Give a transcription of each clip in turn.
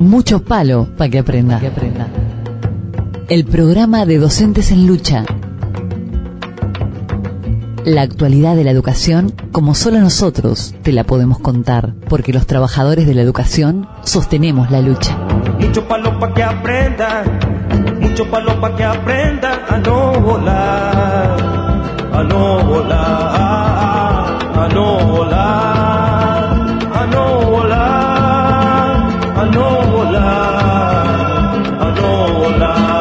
Mucho palo para que aprenda. El programa de Docentes en Lucha. La actualidad de la educación como solo nosotros te la podemos contar, porque los trabajadores de la educación sostenemos la lucha. Mucho palo para que aprenda, mucho palo para que aprenda a no volar, a no volar, a no volar, a no volar, a no volar, a no volar.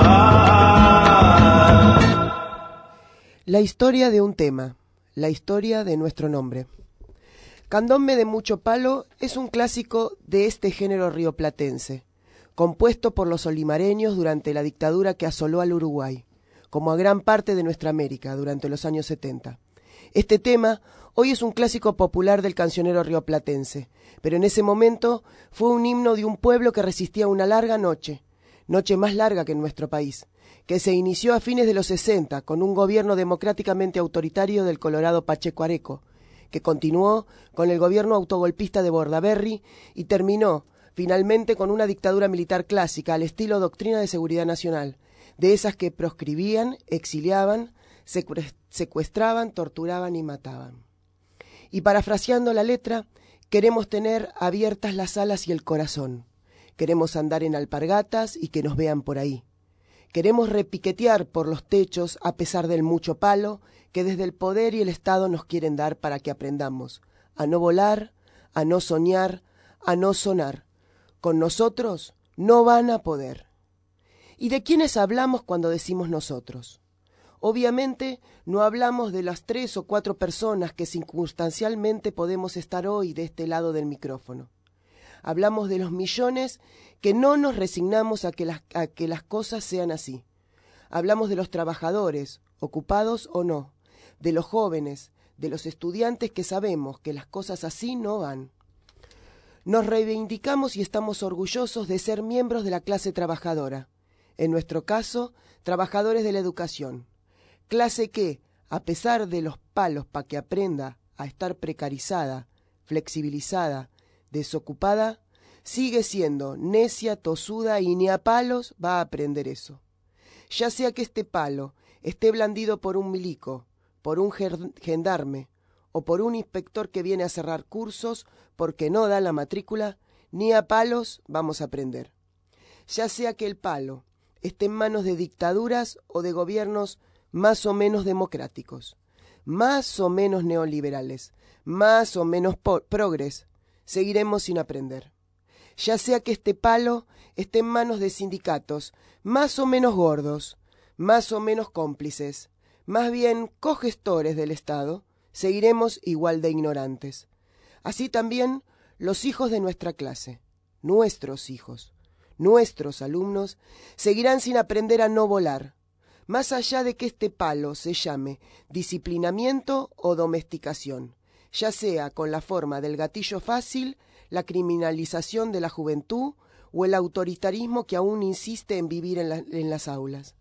La historia de un tema, la historia de nuestro nombre. Candombe de Mucho Palo es un clásico de este género rioplatense, compuesto por los olimareños durante la dictadura que asoló al Uruguay, como a gran parte de nuestra América durante los años 70. Este tema hoy es un clásico popular del cancionero rioplatense, pero en ese momento fue un himno de un pueblo que resistía una larga noche más larga que en nuestro país, que se inició a fines de los 60 con un gobierno democráticamente autoritario del Colorado Pacheco Areco, que continuó con el gobierno autogolpista de Bordaberry y terminó finalmente con una dictadura militar clásica al estilo doctrina de seguridad nacional, de esas que proscribían, exiliaban, secuestraban, torturaban y mataban. Y parafraseando la letra, queremos tener abiertas las alas y el corazón. Queremos andar en alpargatas y que nos vean por ahí. Queremos repiquetear por los techos a pesar del mucho palo que desde el poder y el Estado nos quieren dar para que aprendamos a no volar, a no soñar, a no sonar. Con nosotros no van a poder. ¿Y de quiénes hablamos cuando decimos nosotros? Obviamente no hablamos de las 3 o 4 personas que circunstancialmente podemos estar hoy de este lado del micrófono. Hablamos de los millones que no nos resignamos a que las cosas sean así. Hablamos de los trabajadores, ocupados o no, de los jóvenes, de los estudiantes que sabemos que las cosas así no van. Nos reivindicamos y estamos orgullosos de ser miembros de la clase trabajadora, en nuestro caso, trabajadores de la educación, clase que, a pesar de los palos para que aprenda a estar precarizada, flexibilizada, desocupada, sigue siendo necia, tosuda y ni a palos va a aprender eso. Ya sea que este palo esté blandido por un milico, por un gendarme o por un inspector que viene a cerrar cursos porque no da la matrícula, ni a palos vamos a aprender. Ya sea que el palo esté en manos de dictaduras o de gobiernos más o menos democráticos, más o menos neoliberales, más o menos progres, seguiremos sin aprender. Ya sea que este palo esté en manos de sindicatos más o menos gordos, más o menos cómplices, más bien cogestores del Estado, seguiremos igual de ignorantes. Así también los hijos de nuestra clase, nuestros hijos, nuestros alumnos, seguirán sin aprender a no volar, más allá de que este palo se llame disciplinamiento o domesticación, ya sea con la forma del gatillo fácil, la criminalización de la juventud o el autoritarismo que aún insiste en vivir en las aulas.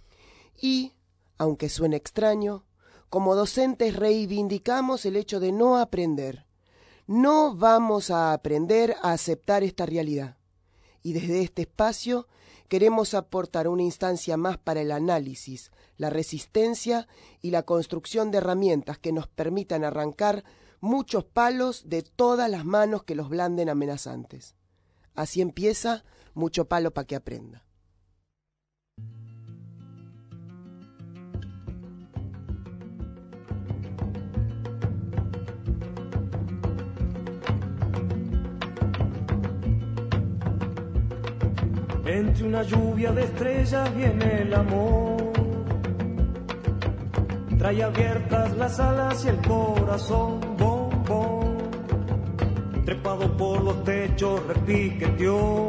Y, aunque suene extraño, como docentes reivindicamos el hecho de no aprender. No vamos a aprender a aceptar esta realidad. Y desde este espacio queremos aportar una instancia más para el análisis, la resistencia y la construcción de herramientas que nos permitan arrancar muchos palos de todas las manos que los blanden amenazantes. Así empieza Mucho Palo para que aprenda. Entre una lluvia de estrellas viene el amor, trae abiertas las alas y el corazón, bom, bom. Trepado por los techos repiqueteó,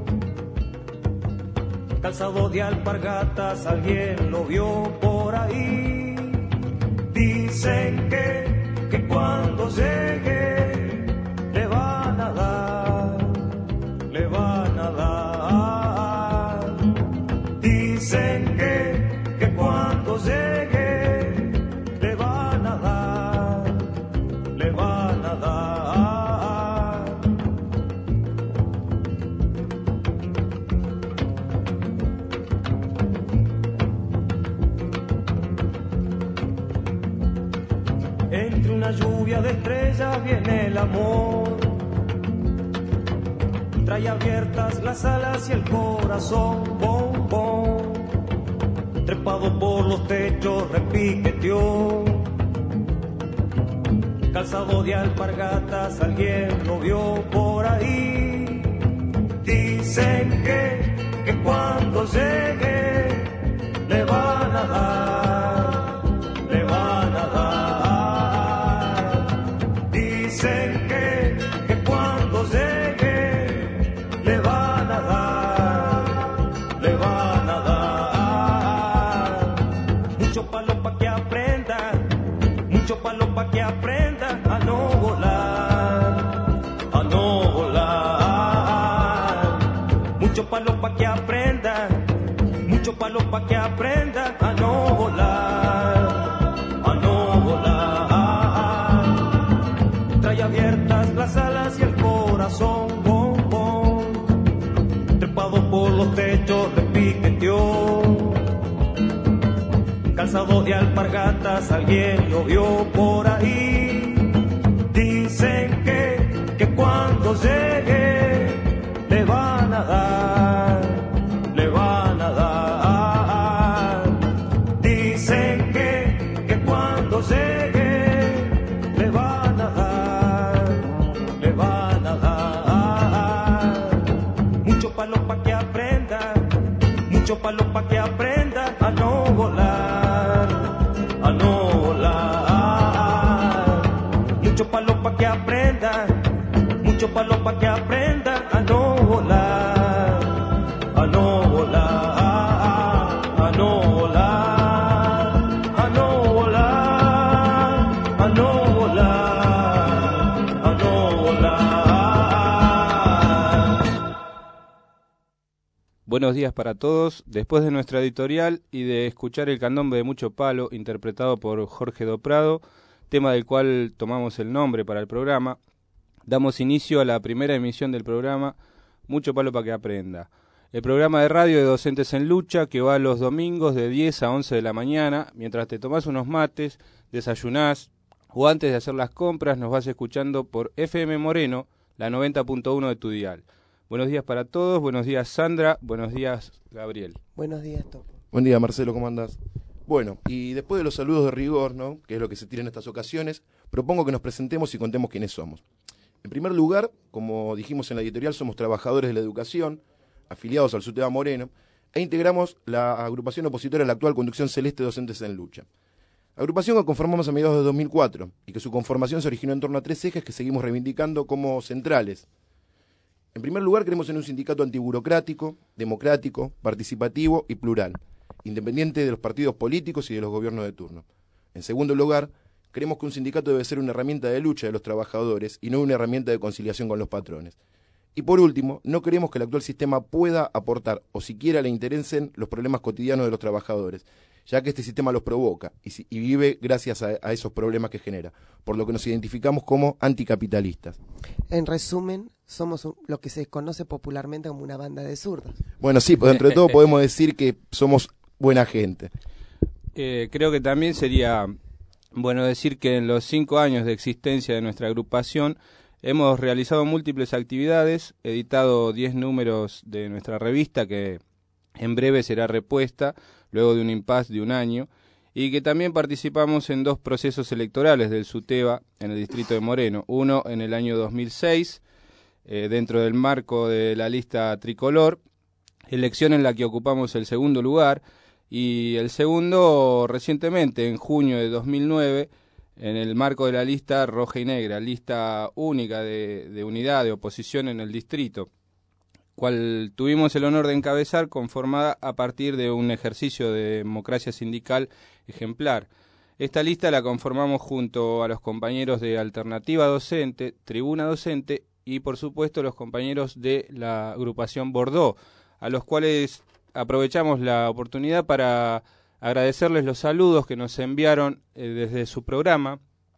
calzado de alpargatas, alguien lo vio por ahí. Dicen que cuando llegue le van a dar, le van a dar. Dicen que cuando llegue le van a dar, le van a dar. ya viene el amor. Trae abiertas las alas y el corazón, bom, bom. Trepado por los techos repiqueteó. Calzado de alpargatas, alguien lo vio por ahí. Dicen que cuando llegue le van a dar, le van a dar. Dicen que cuando llegue le van a dar, le van a dar. Mucho palo pa' que aprenda, mucho palo pa' que aprenda a no volar, a no volar. Mucho palo pa' que aprenda, mucho palo pa' que aprenda a no volar, a no volar. Trae abiertas las alas y el corazón, bom, bom. Trepado por los techos repiqueteó. Calzado de alpargatas, alguien lo vio por ahí. Dicen que cuando llegue le van a dar, le van a dar. Dicen que cuando llegue le van a dar, le van a dar. Mucho palo pa' que aprenda, mucho palo pa' que aprenda a no volar, a no volar. Mucho palo pa' que aprenda, mucho palo pa' que aprenda a no volar, a no volar, a no volar, a no volar, a no volar, a no volar. Buenos días para todos. Después de nuestra editorial y de escuchar el candombe de Mucho Palo, interpretado por Jorge Do Prado, tema del cual tomamos el nombre para el programa, damos inicio a la primera emisión del programa Mucho Palo para que aprenda. El programa de radio de Docentes en Lucha que va los domingos de 10 a 11 de la mañana, mientras te tomás unos mates, desayunás o antes de hacer las compras nos vas escuchando por FM Moreno, la 90.1 de tu dial. Buenos días para todos, buenos días Sandra, buenos días Gabriel. Buenos días, Topo. Buen día, Marcelo, ¿cómo andás? Bueno, y después de los saludos de rigor, ¿no?, que es lo que se tira en estas ocasiones, propongo que nos presentemos y contemos quiénes somos. En primer lugar, como dijimos en la editorial, somos trabajadores de la educación, afiliados al SUTEBA Moreno, e integramos la agrupación opositora a la actual conducción celeste Docentes en Lucha. Agrupación que conformamos a mediados de 2004 y que su conformación se originó en torno a 3 ejes que seguimos reivindicando como centrales. En primer lugar, creemos en un sindicato antiburocrático, democrático, participativo y plural, independiente de los partidos políticos y de los gobiernos de turno. En segundo lugar, creemos que un sindicato debe ser una herramienta de lucha de los trabajadores y no una herramienta de conciliación con los patrones. Y por último, no creemos que el actual sistema pueda aportar o siquiera le interesen los problemas cotidianos de los trabajadores, ya que este sistema los provoca y vive gracias a esos problemas que genera, por lo que nos identificamos como anticapitalistas. En resumen, somos lo que se conoce popularmente como una banda de zurdos. Bueno, sí, pues dentro de todo podemos decir que somos buena gente. Creo que también sería bueno decir que en los 5 años de existencia de nuestra agrupación hemos realizado múltiples actividades, editado 10 números de nuestra revista que en breve será repuesta luego de un impasse de un año, y que también participamos en 2 procesos electorales del SUTEBA en el distrito de Moreno, uno en el año 2006, dentro del marco de la lista tricolor, elección en la que ocupamos el segundo lugar, y el segundo recientemente, en junio de 2009, en el marco de la lista roja y negra, lista única de unidad de oposición en el distrito, cual tuvimos el honor de encabezar, conformada a partir de un ejercicio de democracia sindical ejemplar. Esta lista la conformamos junto a los compañeros de Alternativa Docente, Tribuna Docente y por supuesto los compañeros de la agrupación Bordeaux, a los cuales aprovechamos la oportunidad para agradecerles los saludos que nos enviaron desde su programa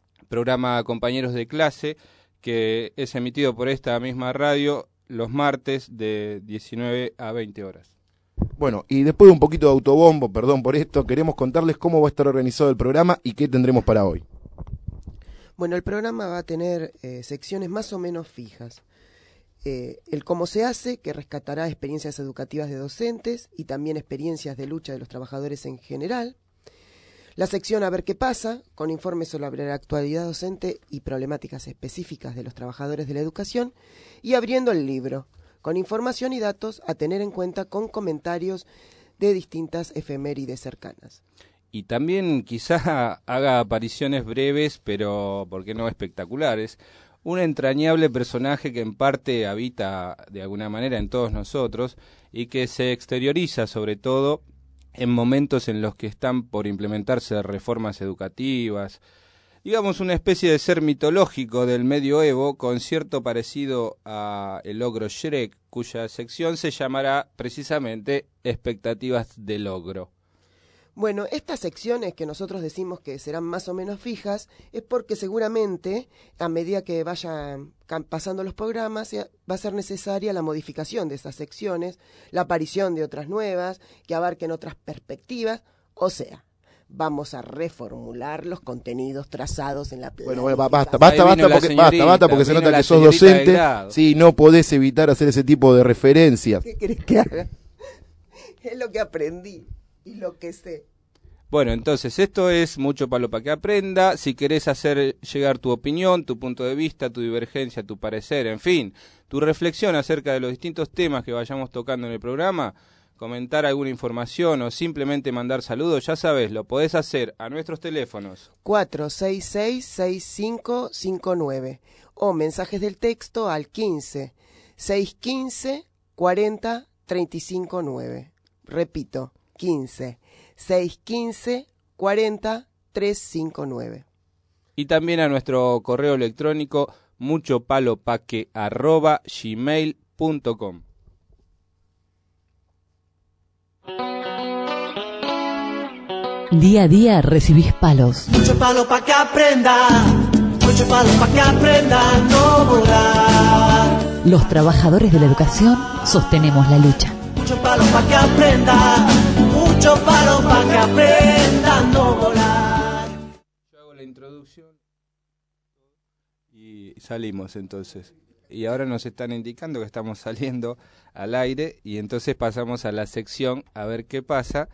Compañeros de Clase, que es emitido por esta misma radio los martes de 19 a 20 horas. Bueno, y después de un poquito de autobombo, perdón por esto, queremos contarles cómo va a estar organizado el programa y qué tendremos para hoy. Bueno, el programa va a tener secciones más o menos fijas. El cómo se hace, que rescatará experiencias educativas de docentes y también experiencias de lucha de los trabajadores en general. La sección A ver qué pasa, con informes sobre la actualidad docente y problemáticas específicas de los trabajadores de la educación. Y abriendo el libro, con información y datos a tener en cuenta con comentarios de distintas efemérides cercanas. Y también quizá haga apariciones breves, pero ¿por qué no espectaculares? Un entrañable personaje que en parte habita de alguna manera en todos nosotros y que se exterioriza sobre todo en momentos en los que están por implementarse reformas educativas. Digamos una especie de ser mitológico del medioevo con cierto parecido a el ogro Shrek, cuya sección se llamará precisamente Expectativas del Ogro. Bueno, estas secciones que nosotros decimos que serán más o menos fijas es porque seguramente a medida que vayan pasando los programas va a ser necesaria la modificación de esas secciones, la aparición de otras nuevas que abarquen otras perspectivas, o sea, vamos a reformular los contenidos trazados en la planificación. Bueno, basta porque se nota que sos docente, sí, no podés evitar hacer ese tipo de referencias. ¿Qué querés que haga? Es lo que aprendí. Y lo que sé. Bueno, entonces esto es Mucho Palo para que aprenda. Si querés hacer llegar tu opinión, tu punto de vista, tu divergencia, tu parecer, en fin, tu reflexión acerca de los distintos temas que vayamos tocando en el programa, comentar alguna información o simplemente mandar saludos, ya sabes, lo podés hacer a nuestros teléfonos 466-6559 o mensajes del texto al 15-615-40-359. Repito, 15-615-40-359. Y también a nuestro correo electrónico muchopalopaque@gmail.com. Día a día recibís palos. Mucho palo pa' que aprenda, mucho palo pa' que aprenda a no volar. Los trabajadores de la educación sostenemos la lucha. Mucho palo pa' que aprenda, mucho palo pa' que aprenda a no volar. Yo hago la introducción y salimos entonces. Y ahora nos están indicando que estamos saliendo al aire y entonces pasamos a la sección a ver qué pasa.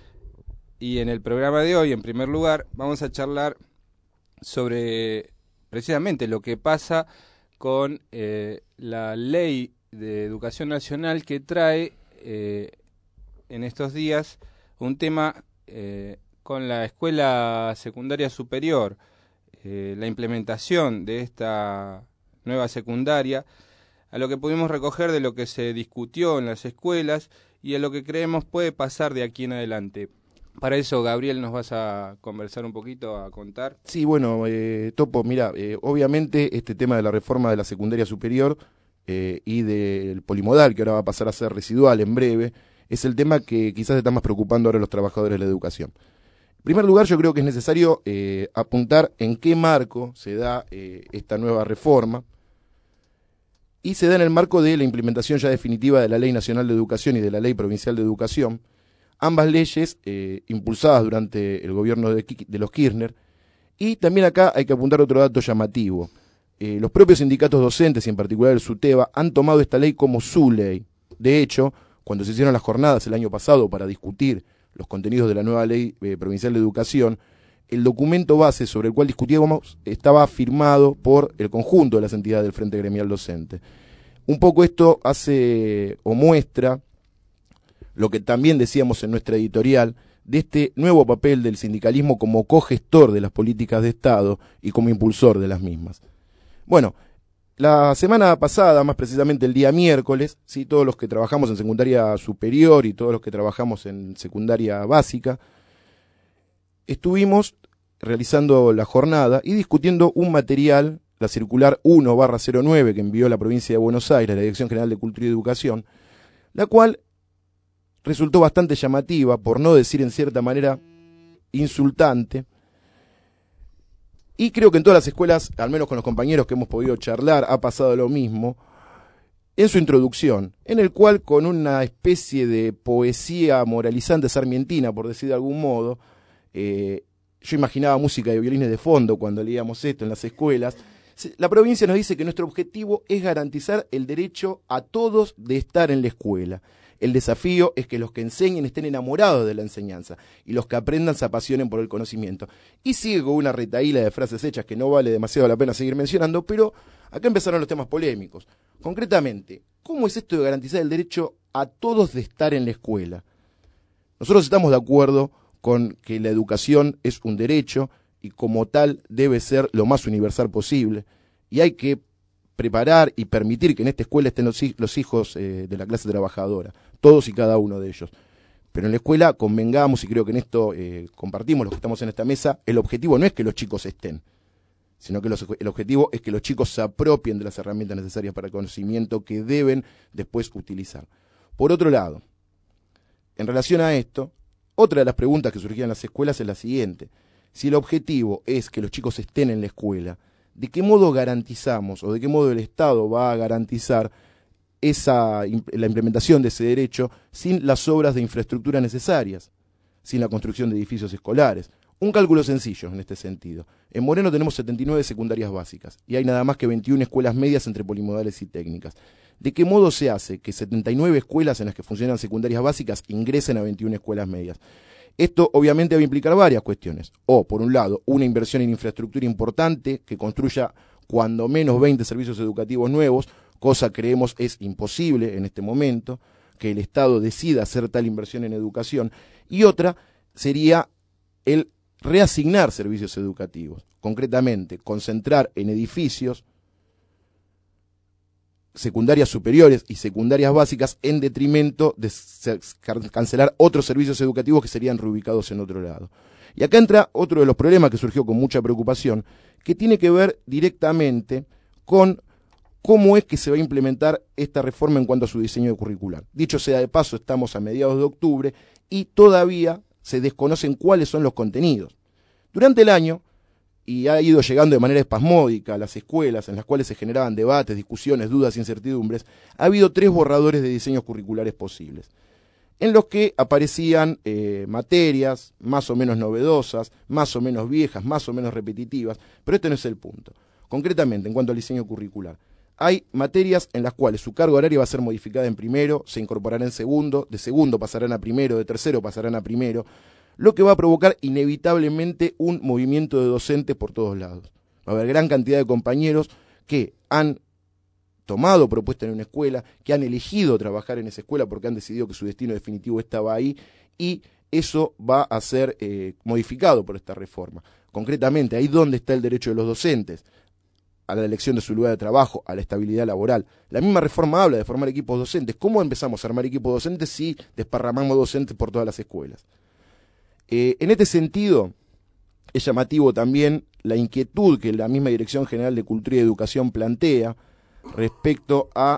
Y en el programa de hoy, en primer lugar, vamos a charlar sobre precisamente lo que pasa con la ley de educación nacional que trae en estos días un tema con la escuela secundaria superior, la implementación de esta nueva secundaria, a lo que pudimos recoger de lo que se discutió en las escuelas y a lo que creemos puede pasar de aquí en adelante. Para eso, Gabriel, nos vas a conversar un poquito, a contar. Sí, bueno, Topo, mira, obviamente este tema de la reforma de la secundaria superior y del polimodal, que ahora va a pasar a ser residual en breve, es el tema que quizás está más preocupando ahora a los trabajadores de la educación. En primer lugar, yo creo que es necesario apuntar en qué marco se da esta nueva reforma, y se da en el marco de la implementación ya definitiva de la Ley Nacional de Educación y de la Ley Provincial de Educación, ambas leyes impulsadas durante el gobierno de los Kirchner. Y también acá hay que apuntar otro dato llamativo. Los propios sindicatos docentes, y en particular el SUTEBA, han tomado esta ley como su ley. De hecho, cuando se hicieron las jornadas el año pasado para discutir los contenidos de la nueva Ley Provincial de Educación, el documento base sobre el cual discutíamos estaba firmado por el conjunto de las entidades del Frente Gremial Docente. Un poco esto hace o muestra lo que también decíamos en nuestra editorial, de este nuevo papel del sindicalismo como cogestor de las políticas de Estado y como impulsor de las mismas. Bueno, la semana pasada, más precisamente el día miércoles, ¿sí?, todos los que trabajamos en secundaria superior y todos los que trabajamos en secundaria básica, estuvimos realizando la jornada y discutiendo un material, la circular 1/09 que envió la provincia de Buenos Aires, la Dirección General de Cultura y Educación, la cual resultó bastante llamativa, por no decir en cierta manera insultante, y creo que en todas las escuelas, al menos con los compañeros que hemos podido charlar, ha pasado lo mismo, en su introducción, en el cual con una especie de poesía moralizante sarmientina, por decir de algún modo, yo imaginaba música de violines de fondo cuando leíamos esto en las escuelas. La provincia nos dice que nuestro objetivo es garantizar el derecho a todos de estar en la escuela. El desafío es que los que enseñen estén enamorados de la enseñanza y los que aprendan se apasionen por el conocimiento. Y sigue con una retahíla de frases hechas que no vale demasiado la pena seguir mencionando, pero acá empezaron los temas polémicos. Concretamente, ¿cómo es esto de garantizar el derecho a todos de estar en la escuela? Nosotros estamos de acuerdo con que la educación es un derecho y como tal debe ser lo más universal posible, y hay que preparar y permitir que en esta escuela estén los hijos de la clase trabajadora, todos y cada uno de ellos. Pero en la escuela convengamos, y creo que en esto compartimos los que estamos en esta mesa, el objetivo no es que los chicos estén, sino que el objetivo es que los chicos se apropien de las herramientas necesarias para el conocimiento que deben después utilizar. Por otro lado, en relación a esto, otra de las preguntas que surgían en las escuelas es la siguiente: si el objetivo es que los chicos estén en la escuela, ¿de qué modo garantizamos o de qué modo el Estado va a garantizar la implementación de ese derecho sin las obras de infraestructura necesarias, sin la construcción de edificios escolares? Un cálculo sencillo en este sentido. En Moreno tenemos 79 secundarias básicas y hay nada más que 21 escuelas medias entre polimodales y técnicas. ¿De qué modo se hace que 79 escuelas en las que funcionan secundarias básicas ingresen a 21 escuelas medias? Esto obviamente va a implicar varias cuestiones. O, por un lado, una inversión en infraestructura importante que construya cuando menos 20 servicios educativos nuevos, cosa creemos es imposible en este momento, que el Estado decida hacer tal inversión en educación. Y otra sería el reasignar servicios educativos, concretamente concentrar en edificios secundarias superiores y secundarias básicas en detrimento de cancelar otros servicios educativos que serían reubicados en otro lado. Y acá entra otro de los problemas que surgió con mucha preocupación, que tiene que ver directamente con cómo es que se va a implementar esta reforma en cuanto a su diseño curricular. Dicho sea de paso, estamos a mediados de octubre y todavía se desconocen cuáles son los contenidos. Durante el año, y ha ido llegando de manera espasmódica a las escuelas en las cuales se generaban debates, discusiones, dudas, incertidumbres, ha habido 3 borradores de diseños curriculares posibles, en los que aparecían materias más o menos novedosas, más o menos viejas, más o menos repetitivas, pero este no es el punto. Concretamente, en cuanto al diseño curricular, hay materias en las cuales su carga horaria va a ser modificada en primero, se incorporará en segundo, de segundo pasarán a primero, de tercero pasarán a primero, lo que va a provocar inevitablemente un movimiento de docentes por todos lados. Va a haber gran cantidad de compañeros que han tomado propuesta en una escuela, que han elegido trabajar en esa escuela porque han decidido que su destino definitivo estaba ahí, y eso va a ser modificado por esta reforma. Concretamente, ahí donde está el derecho de los docentes a la elección de su lugar de trabajo, a la estabilidad laboral. La misma reforma habla de formar equipos docentes. ¿Cómo empezamos a armar equipos docentes si desparramamos docentes por todas las escuelas? En este sentido, es llamativo también la inquietud que la misma Dirección General de Cultura y Educación plantea respecto a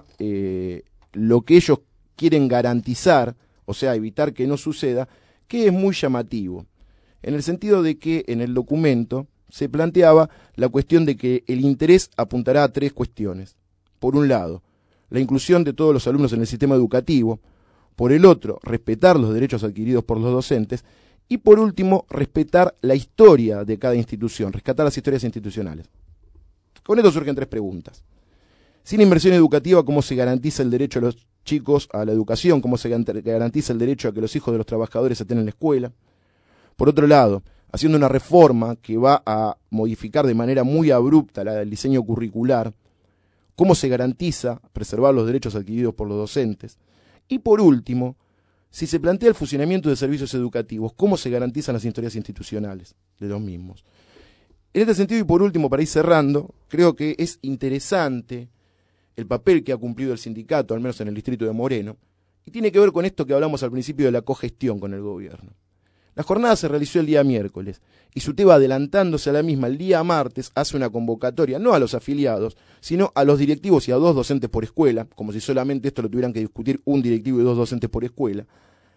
lo que ellos quieren garantizar, o sea, evitar que no suceda, que es muy llamativo, en el sentido de que en el documento se planteaba la cuestión de que el interés apuntará a 3 cuestiones. Por un lado, la inclusión de todos los alumnos en el sistema educativo; por el otro, respetar los derechos adquiridos por los docentes; y por último, respetar la historia de cada institución, rescatar las historias institucionales. Con esto surgen 3 preguntas. Sin inversión educativa, ¿cómo se garantiza el derecho a los chicos a la educación? ¿Cómo se garantiza el derecho a que los hijos de los trabajadores estén en la escuela? Por otro lado, haciendo una reforma que va a modificar de manera muy abrupta el diseño curricular, ¿cómo se garantiza preservar los derechos adquiridos por los docentes? Y por último, si se plantea el funcionamiento de servicios educativos, ¿cómo se garantizan las historias institucionales de los mismos? En este sentido, y por último, para ir cerrando, creo que es interesante el papel que ha cumplido el sindicato, al menos en el distrito de Moreno, y tiene que ver con esto que hablamos al principio de la cogestión con el gobierno. La jornada se realizó el día miércoles, y SUTEBA, adelantándose a la misma el día martes, hace una convocatoria, no a los afiliados, sino a los directivos y a 2 docentes por escuela, como si solamente esto lo tuvieran que discutir un directivo y 2 docentes por escuela,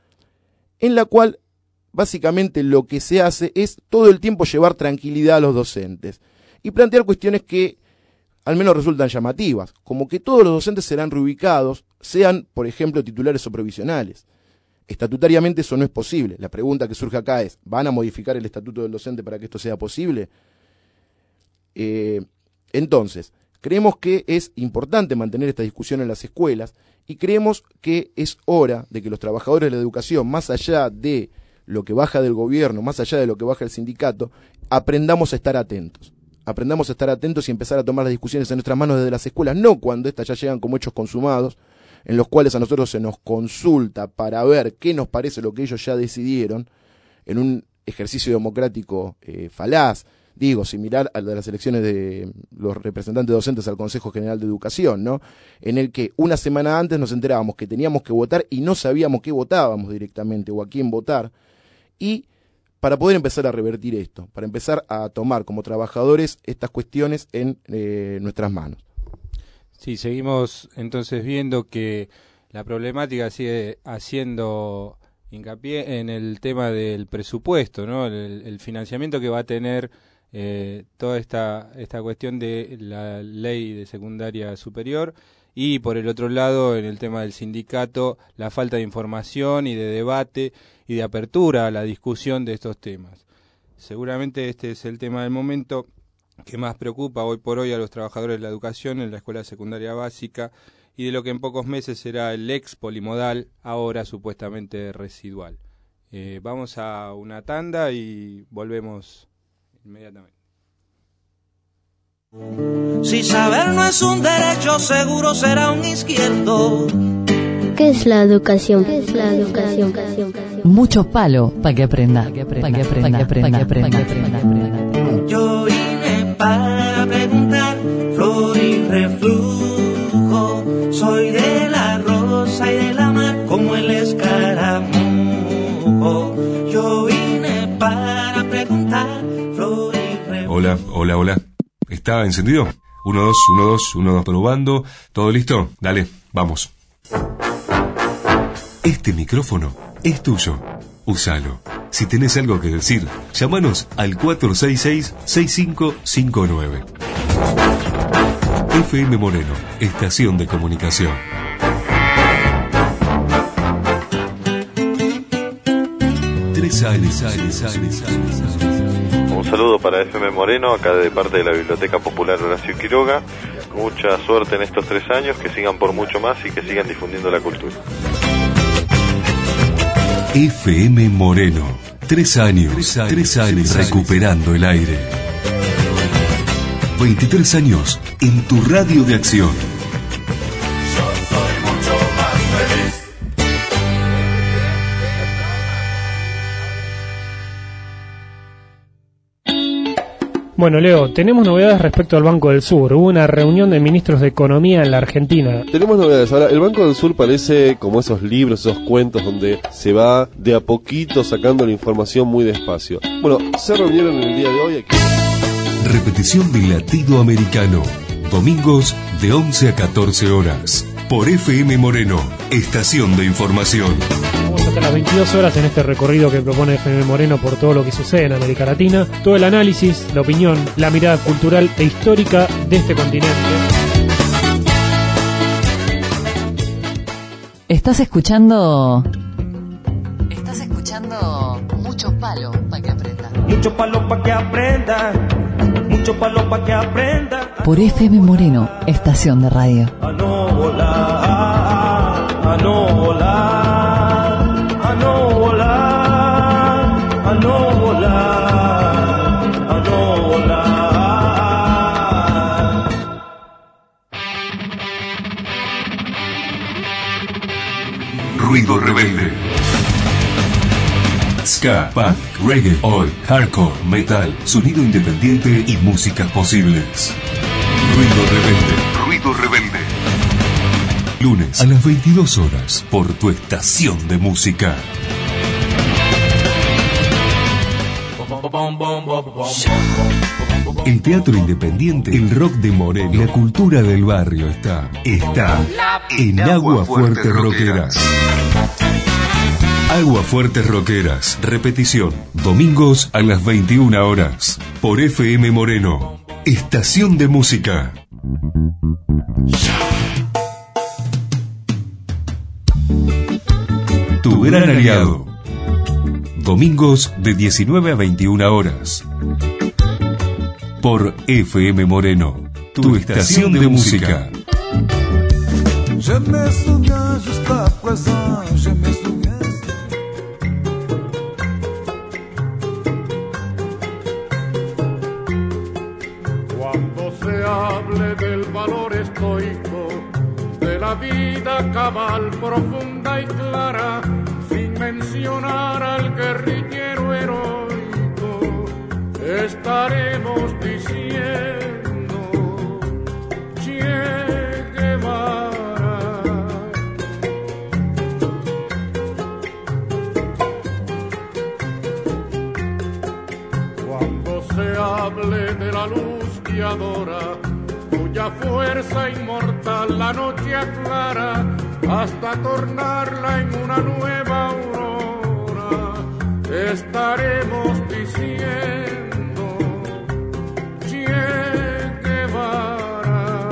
en la cual básicamente lo que se hace es todo el tiempo llevar tranquilidad a los docentes y plantear cuestiones que al menos resultan llamativas, como que todos los docentes serán reubicados, sean, por ejemplo, titulares o provisionales. Estatutariamente eso no es posible. La pregunta que surge acá es, ¿van a modificar el estatuto del docente para que esto sea posible? Entonces, creemos que es importante mantener esta discusión en las escuelas y creemos que es hora de que los trabajadores de la educación, más allá de lo que baja del gobierno, más allá de lo que baja el sindicato, aprendamos a estar atentos. Aprendamos a estar atentos y empezar a tomar las discusiones en nuestras manos desde las escuelas, no cuando estas ya llegan como hechos consumados, en los cuales a nosotros se nos consulta para ver qué nos parece lo que ellos ya decidieron, en un ejercicio democrático falaz, similar al de las elecciones de los representantes docentes al Consejo General de Educación, ¿no? En el que una semana antes nos enterábamos que teníamos que votar y no sabíamos qué votábamos directamente o a quién votar, y para poder empezar a revertir esto, para empezar a tomar como trabajadores estas cuestiones en nuestras manos. Sí, seguimos entonces viendo que la problemática sigue haciendo hincapié en el tema del presupuesto, ¿no? El financiamiento que va a tener toda esta cuestión de la ley de secundaria superior, y por el otro lado en el tema del sindicato la falta de información y de debate y de apertura a la discusión de estos temas. Seguramente este es el tema del momento que más preocupa hoy por hoy a los trabajadores de la educación en la escuela secundaria básica, y de lo que en pocos meses será el ex polimodal, ahora supuestamente residual. Vamos a una tanda y volvemos inmediatamente. Si saber no es un derecho, seguro será un izquierdo. ¿Qué es la educación? ¿Qué es la educación? Mucho palo para que aprenda. Yo vine para preguntar, flor y reflujo. Soy de la rosa y de la mar, como el escaramujo. Yo vine para preguntar, flor y reflujo. Hola. ¿Está encendido? 1, 2, 1, 2, 1, 2, probando. ¿Todo listo? Dale, vamos. Este micrófono es tuyo. Úsalo. Si tenés algo que decir, llámanos al 466-6559. FM Moreno, estación de comunicación. Tres años. Un saludo para FM Moreno, acá de parte de la Biblioteca Popular Horacio Quiroga. Mucha suerte en estos 3 años, que sigan por mucho más y que sigan difundiendo la cultura. FM Moreno, 3 años recuperando el aire. 23 años en tu radio de acción. Bueno, Leo, tenemos novedades respecto al Banco del Sur. Hubo una reunión de ministros de Economía en la Argentina. Tenemos novedades. Ahora, el Banco del Sur parece como esos libros, esos cuentos donde se va de a poquito sacando la información muy despacio. Bueno, se reunieron en el día de hoy aquí. Repetición de Latido Americano. Domingos de 11 a 14 horas. Por FM Moreno, estación de información. Vamos hasta las 22 horas en este recorrido que propone FM Moreno por todo lo que sucede en América Latina. Todo el análisis, la opinión, la mirada cultural e histórica de este continente. Estás escuchando Mucho Palo para que aprenda. Mucho palo para que aprenda. Mucho palo para que aprenda. Por FM Moreno, estación de radio. A no volar, a no volar, a no volar, a no volar, a no volar. Ruido rebelde. Ska, punk, reggae, oi, hardcore, metal, sonido independiente y músicas posibles. Ruido rebelde. Lunes a las 22 horas por tu estación de música. El teatro independiente, el rock de Moreno, la cultura del barrio está en Agua Fuerte Rockeras. Agua Fuerte Rockeras, repetición, domingos a las 21 horas, por FM Moreno, estación de música. Tu tu gran aliado. Domingos de 19 a 21 horas. Por FM Moreno, tu estación de música. Cuando se hable del valor estoico, de la vida cabal, profunda y clara, sin mencionar al guerrillero heroico, estaremos diciendo Che Guevara. Cuando se hable de la luz guiadora, cuya fuerza inmortal la noche aclara, hasta tornarla en una nueva aurora, estaremos diciendo Che Guevara.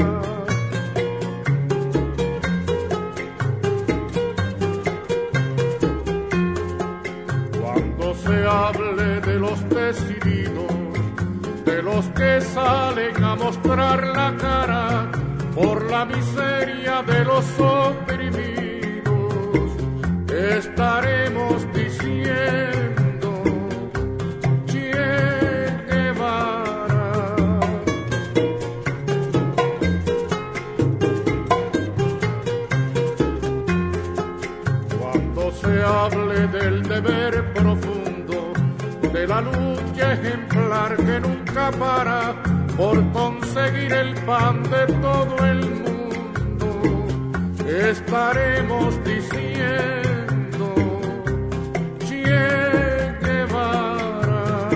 Cuando se hable de los decididos, de los que salen a mostrar la cara por la miseria de los oprimidos, estaremos diciendo Che Guevara. Cuando se hable del deber profundo, de la lucha ejemplar que nunca para por conseguir el pan de todo el mundo, estaremos diciendo Che Guevara.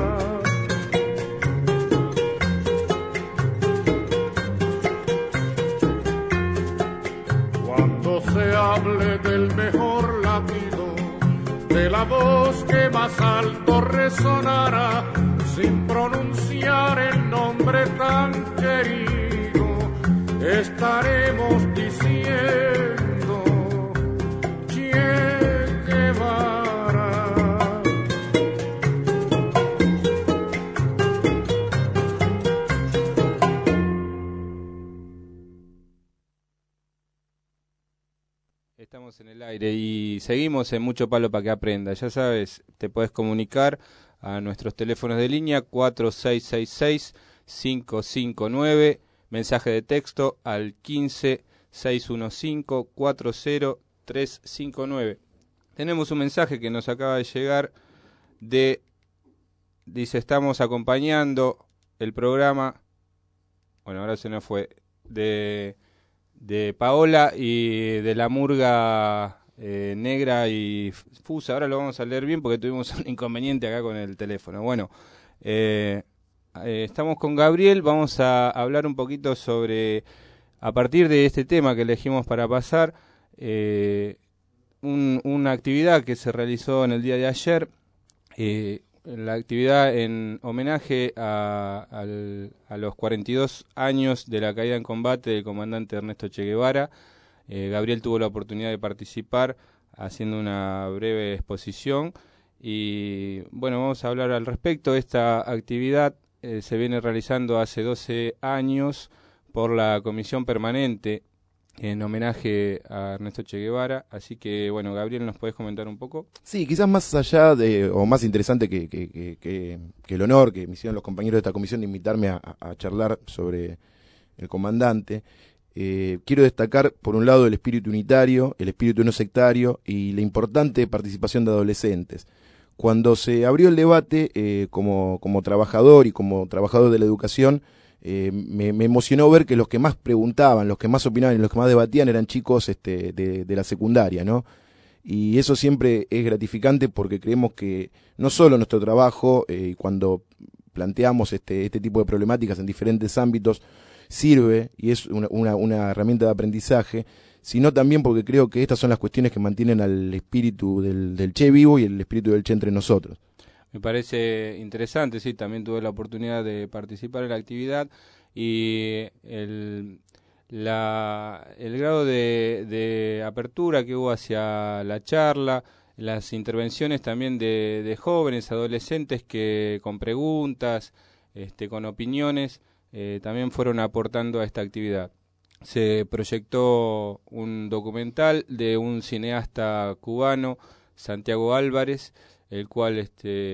Cuando se hable del mejor latido, de la voz que más alto resonará, sin pronunciar el nombre tan querido, estaremos diciendo Che Guevara. Estamos en el aire y seguimos en Mucho Palo para que aprenda. Ya sabes, te puedes comunicar a nuestros teléfonos de línea 4666-559, mensaje de texto al 15-615-40359. Tenemos un mensaje que nos acaba de llegar dice, estamos acompañando el programa, bueno, ahora se nos fue, de Paola y de la murga negra y fusa. Ahora lo vamos a leer bien porque tuvimos un inconveniente acá con el teléfono. Bueno, estamos con Gabriel, vamos a hablar un poquito sobre, a partir de este tema que elegimos para pasar, una actividad que se realizó en el día de ayer, la actividad en homenaje a los 42 años de la caída en combate del comandante Ernesto Che Guevara. Gabriel tuvo la oportunidad de participar haciendo una breve exposición y bueno, vamos a hablar al respecto. Esta actividad se viene realizando hace 12 años por la Comisión Permanente en homenaje a Ernesto Che Guevara, así que bueno, Gabriel, ¿nos podés comentar un poco? Sí, quizás más allá o más interesante que el honor que me hicieron los compañeros de esta comisión de invitarme a charlar sobre el comandante, quiero destacar por un lado el espíritu unitario, el espíritu no sectario y la importante participación de adolescentes. Cuando se abrió el debate, como trabajador y como trabajador de la educación, me emocionó ver que los que más preguntaban, los que más opinaban y los que más debatían eran chicos de la secundaria, ¿no? Y eso siempre es gratificante porque creemos que no solo nuestro trabajo, cuando planteamos este tipo de problemáticas en diferentes ámbitos, sirve y es una herramienta de aprendizaje, sino también porque creo que estas son las cuestiones que mantienen al espíritu del Che vivo y el espíritu del Che entre nosotros. Me parece interesante, sí, también tuve la oportunidad de participar en la actividad y el grado de apertura que hubo hacia la charla, las intervenciones también de jóvenes, adolescentes que con preguntas, con opiniones, también fueron aportando a esta actividad. Se proyectó un documental de un cineasta cubano, Santiago Álvarez, el cual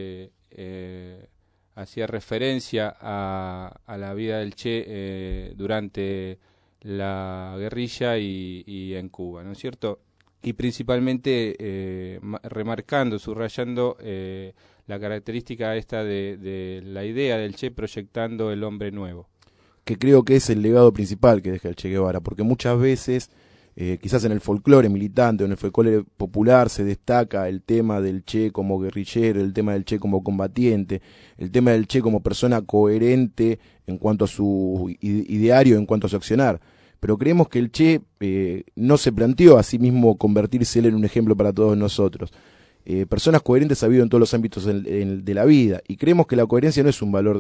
hacía referencia a la vida del Che durante la guerrilla y en Cuba, ¿no es cierto? Y principalmente remarcando, subrayando la característica esta de la idea del Che proyectando el hombre nuevo. Que creo que es el legado principal que deja el Che Guevara, porque muchas veces, quizás en el folclore militante o en el folclore popular se destaca el tema del Che como guerrillero, el tema del Che como combatiente, el tema del Che como persona coherente en cuanto a su ideario, en cuanto a su accionar. Pero creemos que el Che no se planteó a sí mismo convertirse él en un ejemplo para todos nosotros. Personas coherentes ha habido en todos los ámbitos de la vida, y creemos que la coherencia no es un valor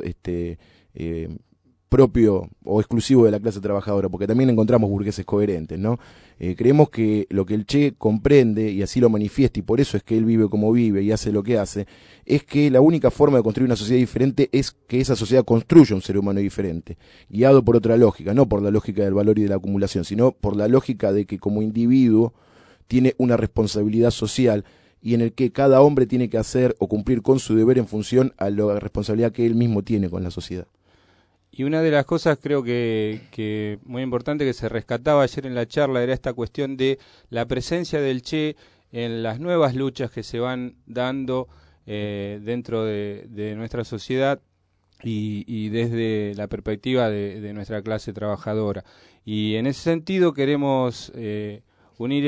propio o exclusivo de la clase trabajadora, porque también encontramos burgueses coherentes, ¿no? Creemos que lo que el Che comprende, y así lo manifiesta, y por eso es que él vive como vive y hace lo que hace, es que la única forma de construir una sociedad diferente es que esa sociedad construya un ser humano diferente, guiado por otra lógica, no por la lógica del valor y de la acumulación, sino por la lógica de que como individuo tiene una responsabilidad social, y en el que cada hombre tiene que hacer o cumplir con su deber en función a la responsabilidad que él mismo tiene con la sociedad. Y una de las cosas creo que muy importante que se rescataba ayer en la charla era esta cuestión de la presencia del Che en las nuevas luchas que se van dando dentro de nuestra sociedad y desde la perspectiva de nuestra clase trabajadora. Y en ese sentido queremos unir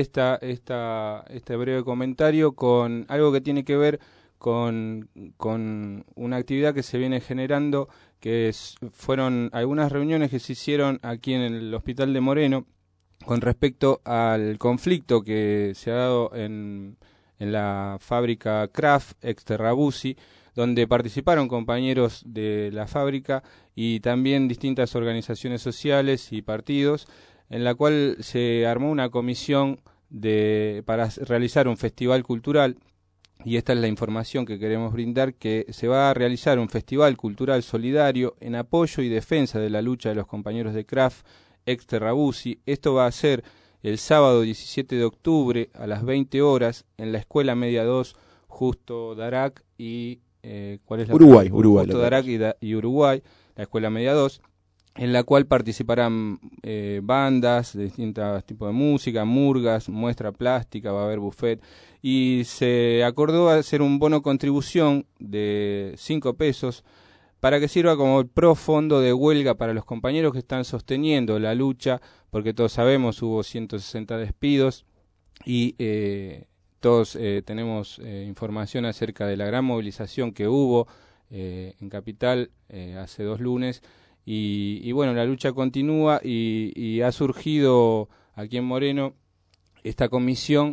este breve comentario con algo que tiene que ver con una actividad que se viene generando, que fueron algunas reuniones que se hicieron aquí en el Hospital de Moreno con respecto al conflicto que se ha dado en la fábrica Kraft, ex Terrabusi, donde participaron compañeros de la fábrica y también distintas organizaciones sociales y partidos, en la cual se armó una comisión para realizar un festival cultural. Y esta es la información que queremos brindar, que se va a realizar un festival cultural solidario en apoyo y defensa de la lucha de los compañeros de Kraft, ex Terrabusi. Esto va a ser el sábado 17 de octubre a las 20 horas en la Escuela Media 2, Justo Darac y... ¿cuál es la Uruguay. Justo Darac y Uruguay, la Escuela Media 2, en la cual participarán bandas de distintos tipos de música, murgas, muestra plástica, va a haber buffet, y se acordó hacer un bono contribución de 5 pesos para que sirva como profondo de huelga para los compañeros que están sosteniendo la lucha, porque todos sabemos hubo 160 despidos y todos tenemos información acerca de la gran movilización que hubo en Capital hace 2 lunes. Y bueno, la lucha continúa y ha surgido aquí en Moreno esta comisión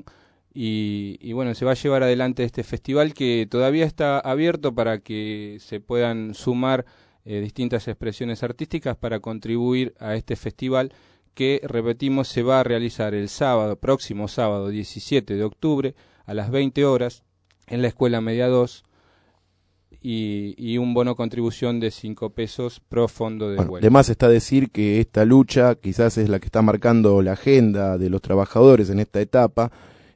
y bueno, se va a llevar adelante este festival que todavía está abierto para que se puedan sumar distintas expresiones artísticas para contribuir a este festival que, repetimos, se va a realizar el próximo sábado 17 de octubre a las 20 horas en la Escuela Media 2. Y un bono contribución de 5 pesos pro fondo de huelga. Además está decir que esta lucha quizás es la que está marcando la agenda de los trabajadores en esta etapa.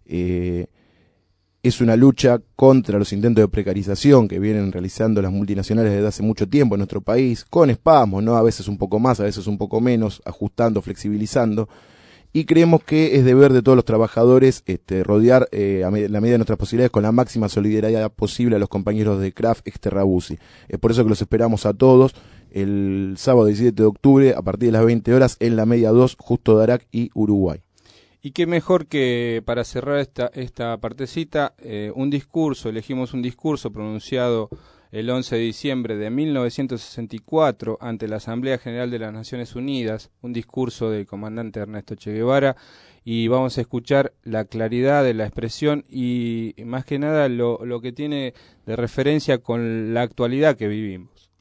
Es una lucha contra los intentos de precarización que vienen realizando las multinacionales desde hace mucho tiempo en nuestro país, con espasmos, ¿no? A veces un poco más, a veces un poco menos, ajustando, flexibilizando. Y creemos que es deber de todos los trabajadores rodear a la medida de nuestras posibilidades con la máxima solidaridad posible a los compañeros de Kraft, ex Terrabusi. Es por eso que los esperamos a todos el sábado 17 de octubre a partir de las 20 horas en la Media 2, Justo Darac y Uruguay. Y qué mejor que para cerrar esta partecita, elegimos un discurso pronunciado el 11 de diciembre de 1964 ante la Asamblea General de las Naciones Unidas, un discurso del comandante Ernesto Che Guevara, y vamos a escuchar la claridad de la expresión y más que nada lo que tiene de referencia con la actualidad que vivimos.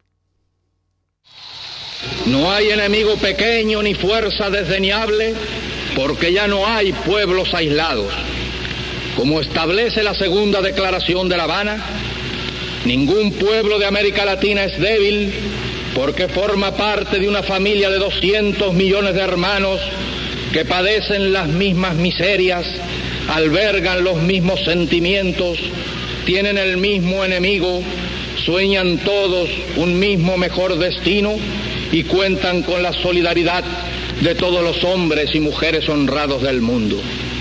No hay enemigo pequeño ni fuerza desdeñable, porque ya no hay pueblos aislados. Como establece la segunda declaración de La Habana, ningún pueblo de América Latina es débil porque forma parte de una familia de 200 millones de hermanos que padecen las mismas miserias, albergan los mismos sentimientos, tienen el mismo enemigo, sueñan todos un mismo mejor destino y cuentan con la solidaridad de todos los hombres y mujeres honrados del mundo.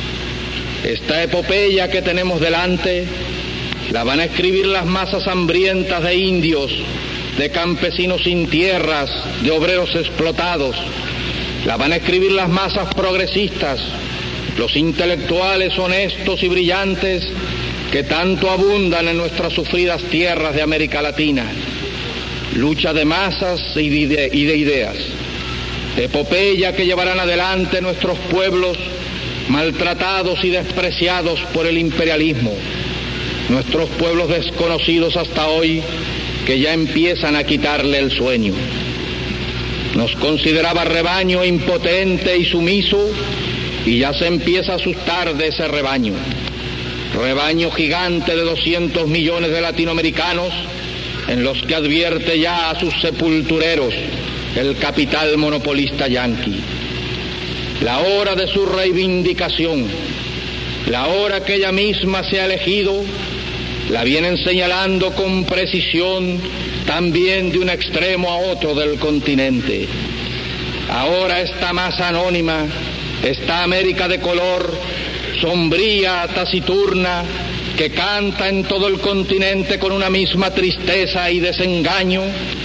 Esta epopeya que tenemos delante la van a escribir las masas hambrientas de indios, de campesinos sin tierras, de obreros explotados. La van a escribir las masas progresistas, los intelectuales honestos y brillantes que tanto abundan en nuestras sufridas tierras de América Latina. Lucha de masas y de ideas. Epopeya que llevarán adelante nuestros pueblos maltratados y despreciados por el imperialismo. Nuestros pueblos desconocidos hasta hoy que ya empiezan a quitarle el sueño. Nos consideraba rebaño impotente y sumiso y ya se empieza a asustar de ese rebaño. Rebaño gigante de 200 millones de latinoamericanos en los que advierte ya a sus sepultureros el capital monopolista yanqui. La hora de su reivindicación, la hora que ella misma se ha elegido, la vienen señalando con precisión también de un extremo a otro del continente. Ahora esta masa anónima, esta América de color, sombría, taciturna, que canta en todo el continente con una misma tristeza y desengaño,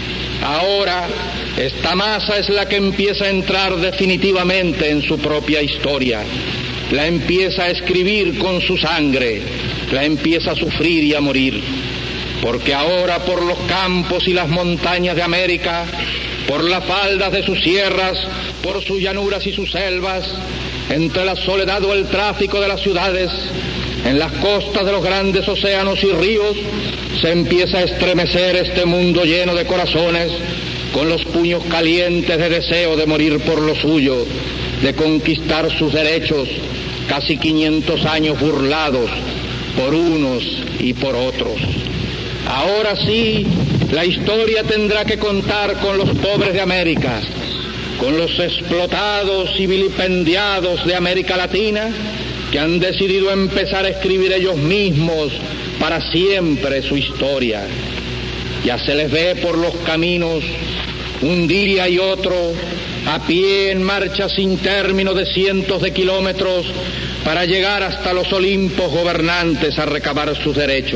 ahora esta masa es la que empieza a entrar definitivamente en su propia historia, la empieza a escribir con su sangre, la empieza a sufrir y a morir, porque ahora por los campos y las montañas de América, por las faldas de sus sierras, por sus llanuras y sus selvas, entre la soledad o el tráfico de las ciudades, en las costas de los grandes océanos y ríos, se empieza a estremecer este mundo lleno de corazones, con los puños calientes de deseo de morir por lo suyo, de conquistar sus derechos, casi 500 años burlados por unos y por otros. Ahora sí, la historia tendrá que contar con los pobres de América, con los explotados y vilipendiados de América Latina, que han decidido empezar a escribir ellos mismos para siempre su historia. Ya se les ve por los caminos, un día y otro, a pie en marcha sin término de cientos de kilómetros, para llegar hasta los Olimpos gobernantes a recabar sus derechos.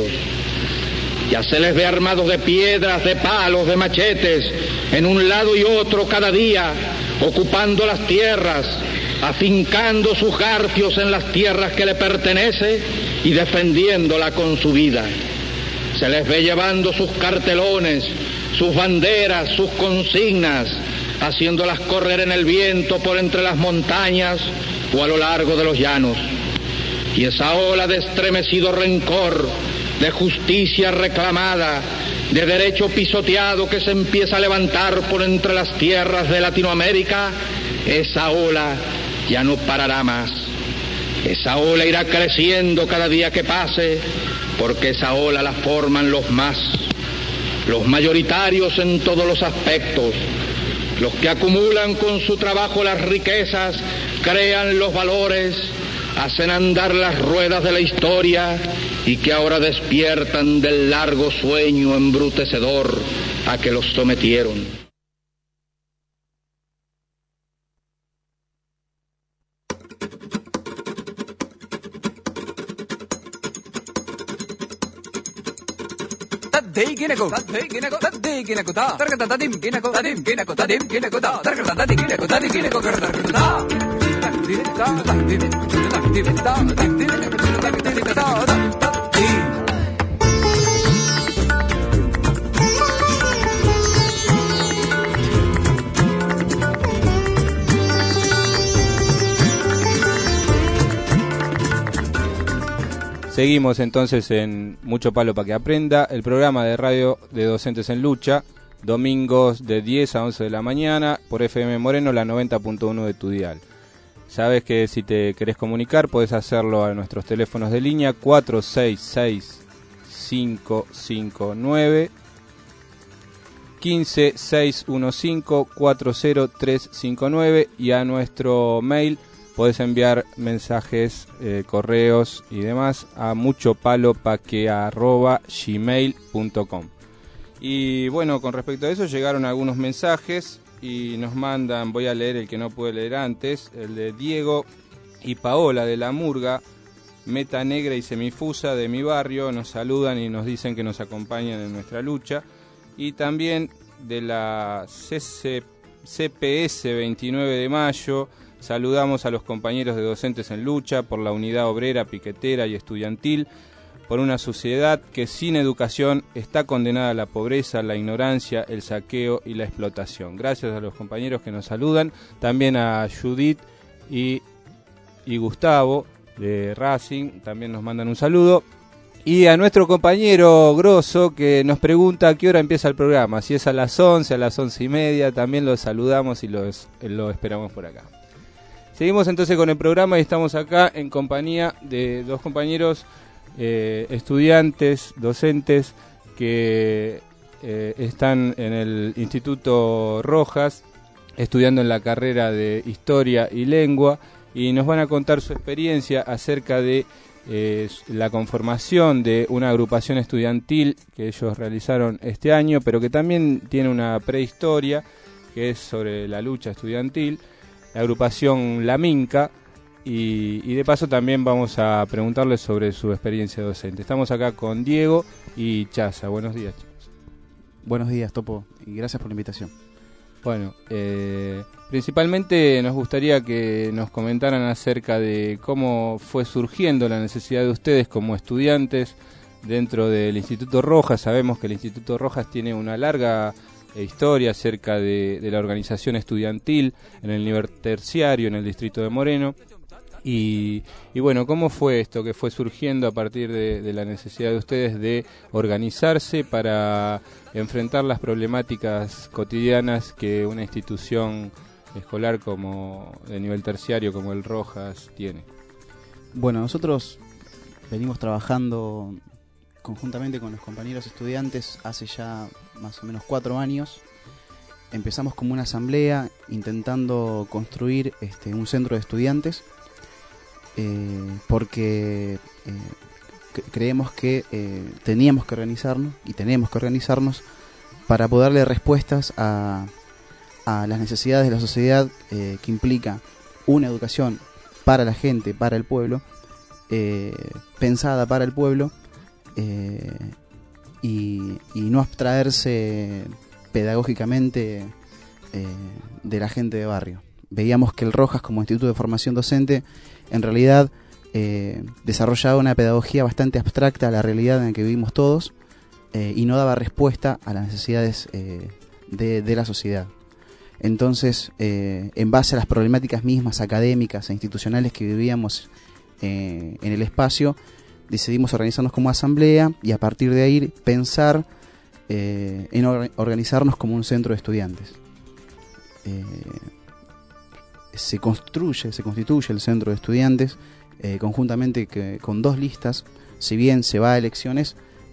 Ya se les ve armados de piedras, de palos, de machetes, en un lado y otro cada día, ocupando las tierras, afincando sus garfios en las tierras que le pertenece y defendiéndola con su vida. Se les ve llevando sus cartelones, sus banderas, sus consignas, haciéndolas correr en el viento por entre las montañas o a lo largo de los llanos. Y esa ola de estremecido rencor, de justicia reclamada, de derecho pisoteado que se empieza a levantar por entre las tierras de Latinoamérica, esa ola ya no parará más. Esa ola irá creciendo cada día que pase, porque esa ola la forman los mayoritarios en todos los aspectos, los que acumulan con su trabajo las riquezas, crean los valores, hacen andar las ruedas de la historia y que ahora despiertan del largo sueño embrutecedor a que los sometieron. Seguimos entonces en Mucho Palo para que Aprenda, el programa de radio de Docentes en Lucha, domingos de 10 a 11 de la mañana, por FM Moreno, la 90.1 de tu dial. sabes que si te querés comunicar podés hacerlo a nuestros teléfonos de línea 466-559 15-615-40359 y a nuestro mail podés enviar mensajes, correos y demás a muchopalopaque@gmail.com. Y bueno, con respecto a eso llegaron algunos mensajes y nos mandan, voy a leer el que no pude leer antes, el de Diego y Paola de La Murga, Meta Negra y Semifusa de mi barrio, nos saludan y nos dicen que nos acompañan en nuestra lucha. Y también de la CPS 29 de mayo, saludamos a los compañeros de Docentes en Lucha por la unidad obrera, piquetera y estudiantil, por una sociedad que sin educación está condenada a la pobreza, la ignorancia, el saqueo y la explotación. Gracias a los compañeros que nos saludan, también a Judith y Gustavo de Racing, también nos mandan un saludo. Y a nuestro compañero Grosso que nos pregunta a qué hora empieza el programa, si es a las 11, a las 11:30, también lo saludamos y lo esperamos por acá. Seguimos entonces con el programa y estamos acá en compañía de dos compañeros estudiantes, docentes que están en el Instituto Rojas estudiando en la carrera de Historia y Lengua y nos van a contar su experiencia acerca de la conformación de una agrupación estudiantil que ellos realizaron este año, pero que también tiene una prehistoria que es sobre la lucha estudiantil, la agrupación La Minca, y de paso también vamos a preguntarles sobre su experiencia docente. Estamos acá con Diego y Chaza. Buenos días, chicos. Buenos días, Topo, y gracias por la invitación. Bueno, principalmente nos gustaría que nos comentaran acerca de cómo fue surgiendo la necesidad de ustedes como estudiantes dentro del Instituto Rojas. Sabemos que el Instituto Rojas tiene una larga historia acerca de la organización estudiantil en el nivel terciario, en el distrito de Moreno. Y bueno, ¿cómo fue esto que fue surgiendo a partir de la necesidad de ustedes de organizarse para enfrentar las problemáticas cotidianas que una institución escolar como de nivel terciario como el Rojas tiene? Bueno, nosotros venimos trabajando conjuntamente con los compañeros estudiantes hace ya más o menos 4 años. Empezamos como una asamblea intentando construir un centro de estudiantes. Porque creemos que teníamos que organizarnos y tenemos que organizarnos para poder darle respuestas a las necesidades de la sociedad que implica una educación para la gente, para el pueblo, pensada para el pueblo y no abstraerse pedagógicamente de la gente de barrio. Veíamos que el Rojas como instituto de formación docente en realidad desarrollaba una pedagogía bastante abstracta a la realidad en la que vivimos todos y no daba respuesta a las necesidades de la sociedad. Entonces, en base a las problemáticas mismas académicas e institucionales que vivíamos en el espacio, decidimos organizarnos como asamblea y a partir de ahí pensar en organizarnos como un centro de estudiantes. Se constituye el centro de estudiantes conjuntamente con 2 listas. Si bien se va a elecciones,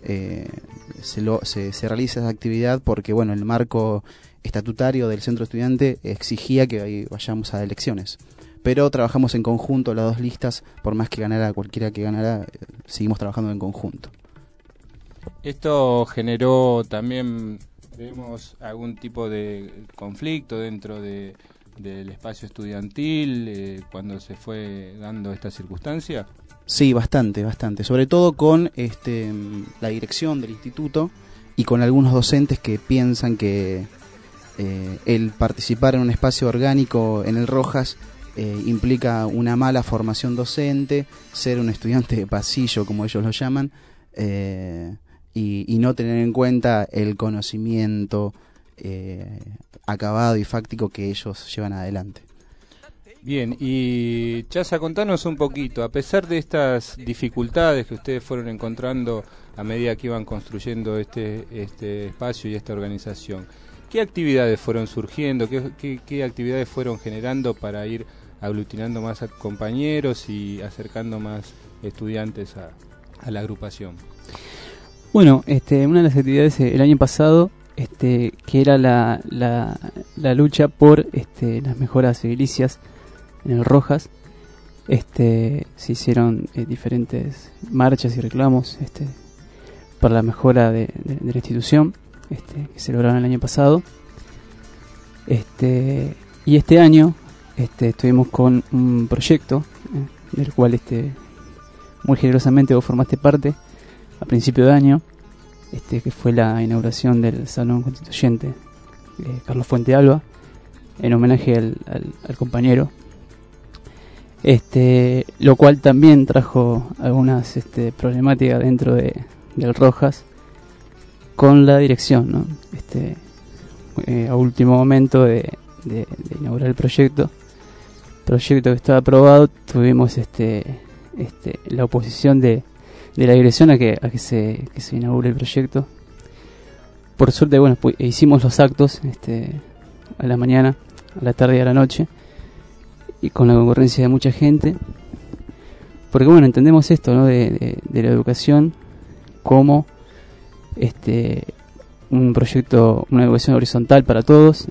se realiza esa actividad porque bueno, el marco estatutario del centro estudiante exigía que vayamos a elecciones. Pero trabajamos en conjunto las 2 listas, por más que ganara cualquiera que ganara, seguimos trabajando en conjunto. Esto generó también, vemos, algún tipo de conflicto dentro del espacio estudiantil cuando se fue dando esta circunstancia. Sí, bastante, sobre todo con la dirección del instituto y con algunos docentes que piensan que el participar en un espacio orgánico en el Rojas implica una mala formación docente, ser un estudiante de pasillo como ellos lo llaman, y no tener en cuenta el conocimiento acabado y fáctico que ellos llevan adelante. Bien, y Chaza, contanos un poquito, a pesar de estas dificultades que ustedes fueron encontrando a medida que iban construyendo este espacio y esta organización, ¿qué actividades fueron surgiendo? ¿Qué actividades fueron generando para ir aglutinando más a compañeros y acercando más estudiantes a la agrupación. Bueno, una de las actividades el año pasado, que era la lucha por las mejoras edilicias en el Rojas, se hicieron diferentes marchas y reclamos para la mejora de la institución, que se lograron el año pasado. Y este año estuvimos con un proyecto del cual muy generosamente vos formaste parte a principio de año, que fue la inauguración del Salón Constituyente Carlos Fuente Alba, en homenaje al compañero, lo cual también trajo algunas problemáticas dentro del Rojas con la dirección, ¿no? A último momento de inaugurar el proyecto que estaba aprobado, tuvimos la oposición de la dirección a que se inaugure el proyecto. Por suerte, bueno, pues hicimos los actos a la mañana, a la tarde y a la noche, y con la concurrencia de mucha gente, porque bueno, entendemos esto, ¿no? de la educación como un proyecto, una educación horizontal para todos,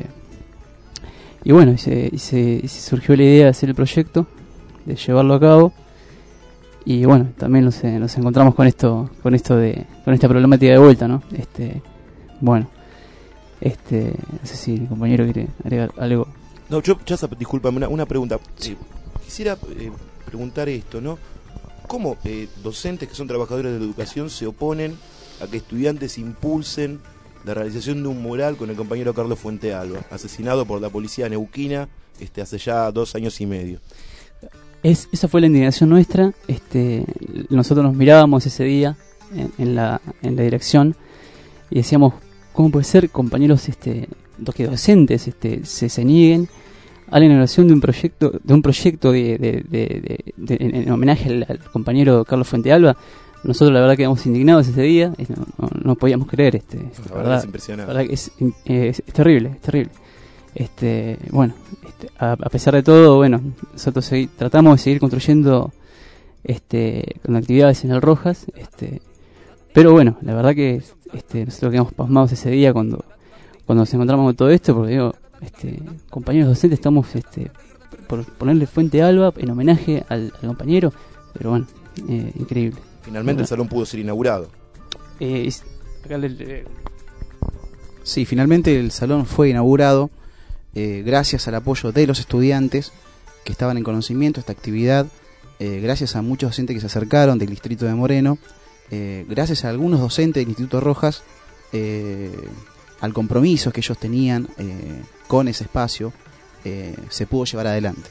y bueno, y se surgió la idea de hacer el proyecto, de llevarlo a cabo. Y bueno, también nos encontramos con esta problemática de vuelta, ¿no? Bueno, no sé si el compañero quiere agregar algo. No, discúlpame, una pregunta. Quisiera preguntar esto, ¿no? ¿Cómo docentes que son trabajadores de la educación se oponen a que estudiantes impulsen la realización de un mural con el compañero Carlos Fuente Alba, asesinado por la policía neuquina hace ya 2 años y medio? Esa fue la indignación nuestra. Nosotros nos mirábamos ese día en la dirección y decíamos, ¿cómo puede ser, compañeros, que docentes se nieguen a la inauguración de un proyecto en homenaje al compañero Carlos Fuente Alba? Nosotros la verdad quedamos indignados ese día, no podíamos creer. La verdad es impresionante. La verdad que es terrible, es terrible. Bueno, a pesar de todo, bueno, nosotros tratamos de seguir construyendo con actividades en el Rojas, pero bueno, la verdad que nosotros quedamos pasmados ese día cuando nos encontramos con todo esto, porque digo, compañeros docentes, estamos por ponerle Fuente Alba en homenaje al compañero, pero bueno, increíble. Finalmente el salón pudo ser inaugurado. Sí, finalmente el salón fue inaugurado. Gracias al apoyo de los estudiantes que estaban en conocimiento de esta actividad, gracias a muchos docentes que se acercaron del distrito de Moreno, gracias a algunos docentes del Instituto Rojas, al compromiso que ellos tenían con ese espacio, se pudo llevar adelante.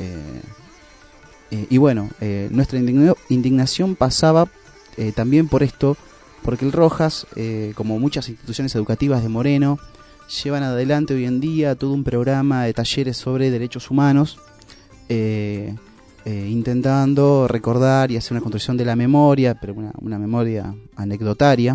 Y bueno, nuestra indignación pasaba también por esto, porque el Rojas, como muchas instituciones educativas de Moreno, llevan adelante hoy en día todo un programa de talleres sobre derechos humanos, intentando recordar y hacer una construcción de la memoria, pero una memoria anecdotaria,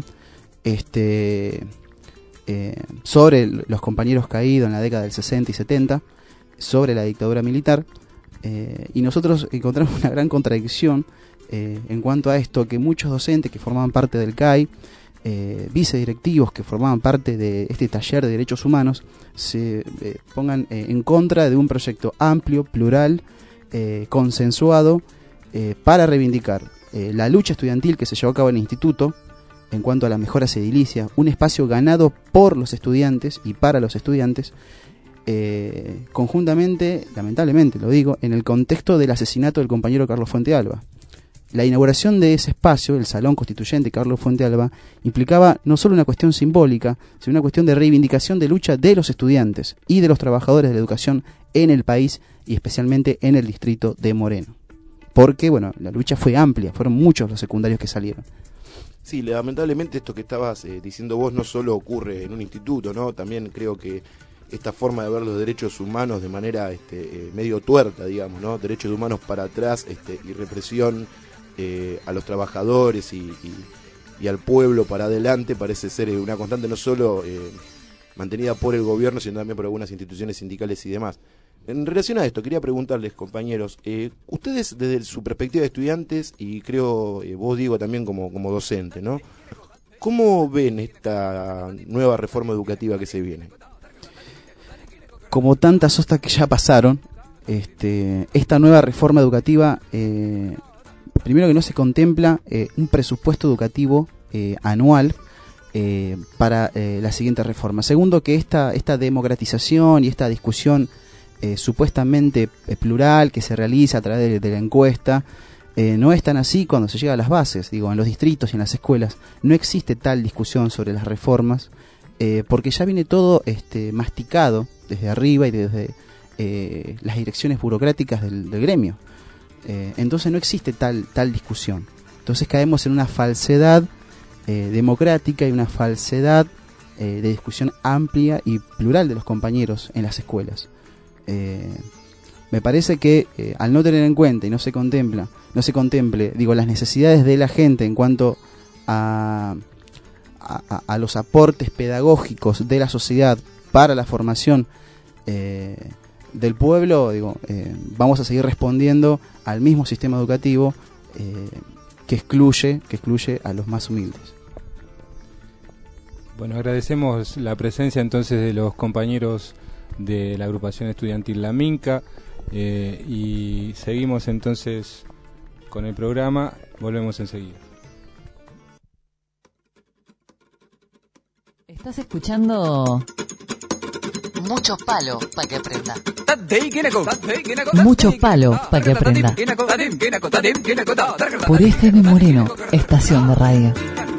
sobre los compañeros caídos en la década del 60 y 70, sobre la dictadura militar, y nosotros encontramos una gran contradicción en cuanto a esto, que muchos docentes que formaban parte del CAI, vicedirectivos que formaban parte de este taller de derechos humanos, se pongan en contra de un proyecto amplio, plural, consensuado, para reivindicar la lucha estudiantil que se llevó a cabo en el instituto en cuanto a la mejora edilicia, un espacio ganado por los estudiantes y para los estudiantes, conjuntamente, lamentablemente lo digo, en el contexto del asesinato del compañero Carlos Fuente Alba. La inauguración de ese espacio, el Salón Constituyente Carlos Fuente Alba, implicaba no solo una cuestión simbólica, sino una cuestión de reivindicación de lucha de los estudiantes y de los trabajadores de la educación en el país y especialmente en el distrito de Moreno. Porque, bueno, la lucha fue amplia, fueron muchos los secundarios que salieron. Sí, lamentablemente esto que estabas diciendo vos no solo ocurre en un instituto, ¿no? También creo que esta forma de ver los derechos humanos de manera medio tuerta, digamos, ¿no? Derechos humanos para atrás y represión a los trabajadores y al pueblo para adelante parece ser una constante no solo mantenida por el gobierno, sino también por algunas instituciones sindicales y demás. En relación a esto, quería preguntarles, compañeros, ustedes desde su perspectiva de estudiantes, y creo vos, Diego, también como docente, ¿no? ¿Cómo ven esta nueva reforma educativa que se viene? Como tantas otras que ya pasaron, esta nueva reforma educativa, primero que no se contempla un presupuesto educativo anual para la siguiente reforma. Segundo, que esta democratización y esta discusión supuestamente plural que se realiza a través de la encuesta no es tan así cuando se llega a las bases. Digo, en los distritos y en las escuelas no existe tal discusión sobre las reformas porque ya viene todo masticado desde arriba y desde las direcciones burocráticas del gremio. Entonces no existe tal discusión. Entonces caemos en una falsedad democrática y una falsedad de discusión amplia y plural de los compañeros en las escuelas. Me parece que al no tener en cuenta y no se contemple las necesidades de la gente en cuanto a los aportes pedagógicos de la sociedad para la formación del pueblo, vamos a seguir respondiendo al mismo sistema educativo que excluye a los más humildes. Bueno, agradecemos la presencia entonces de los compañeros de la agrupación estudiantil La Minca y seguimos entonces con el programa, volvemos enseguida. Estás escuchando Mucho Palo para que aprenda. Mucho Palo para que aprenda. Por FM Moreno, estación de radio.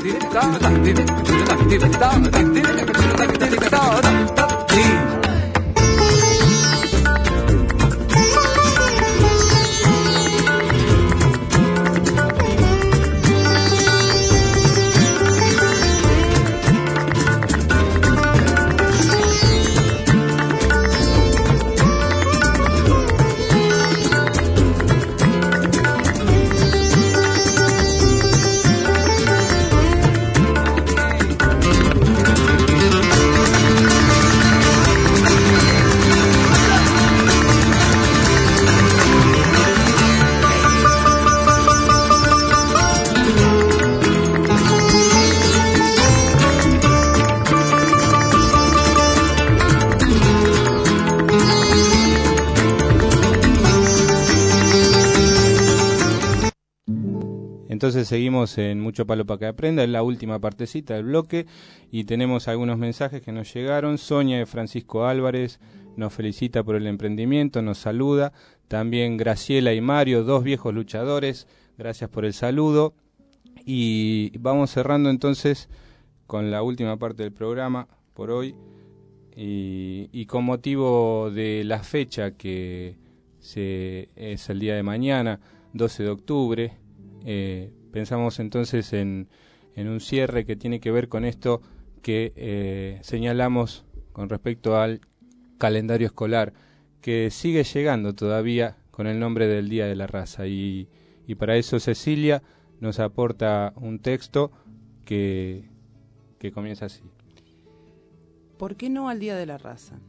Entonces seguimos en Mucho Palo para que aprenda, es la última partecita del bloque y tenemos algunos mensajes que nos llegaron. Sonia de Francisco Álvarez nos felicita por el emprendimiento, nos saluda. También Graciela y Mario, dos viejos luchadores, gracias por el saludo. Y vamos cerrando entonces con la última parte del programa por hoy y con motivo de la fecha que es el día de mañana, 12 de octubre, pensamos entonces en un cierre que tiene que ver con esto que señalamos con respecto al calendario escolar, que sigue llegando todavía con el nombre del Día de la Raza. Y para eso Cecilia nos aporta un texto que comienza así. ¿Por qué no al Día de la Raza?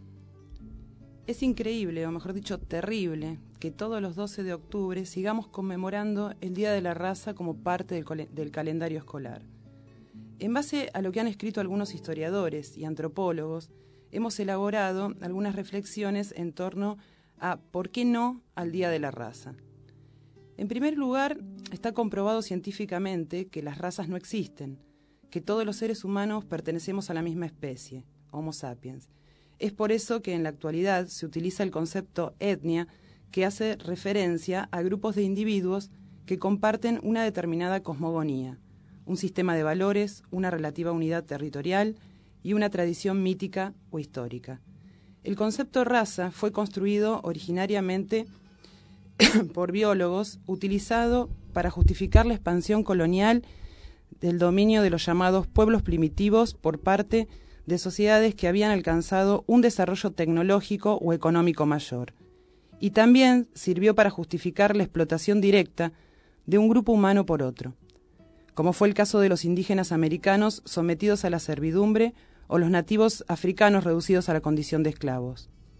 Es increíble, o mejor dicho, terrible, que todos los 12 de octubre sigamos conmemorando el Día de la Raza como parte del calendario escolar. En base a lo que han escrito algunos historiadores y antropólogos, hemos elaborado algunas reflexiones en torno a ¿por qué no al Día de la Raza? En primer lugar, está comprobado científicamente que las razas no existen, que todos los seres humanos pertenecemos a la misma especie, Homo sapiens. Es por eso que en la actualidad se utiliza el concepto etnia, que hace referencia a grupos de individuos que comparten una determinada cosmogonía, un sistema de valores, una relativa unidad territorial y una tradición mítica o histórica. El concepto raza fue construido originariamente por biólogos, utilizado para justificar la expansión colonial del dominio de los llamados pueblos primitivos por parte de sociedades que habían alcanzado un desarrollo tecnológico o económico mayor. Y también sirvió para justificar la explotación directa de un grupo humano por otro, como fue el caso de los indígenas americanos sometidos a la servidumbre o los nativos africanos reducidos a la condición de esclavos.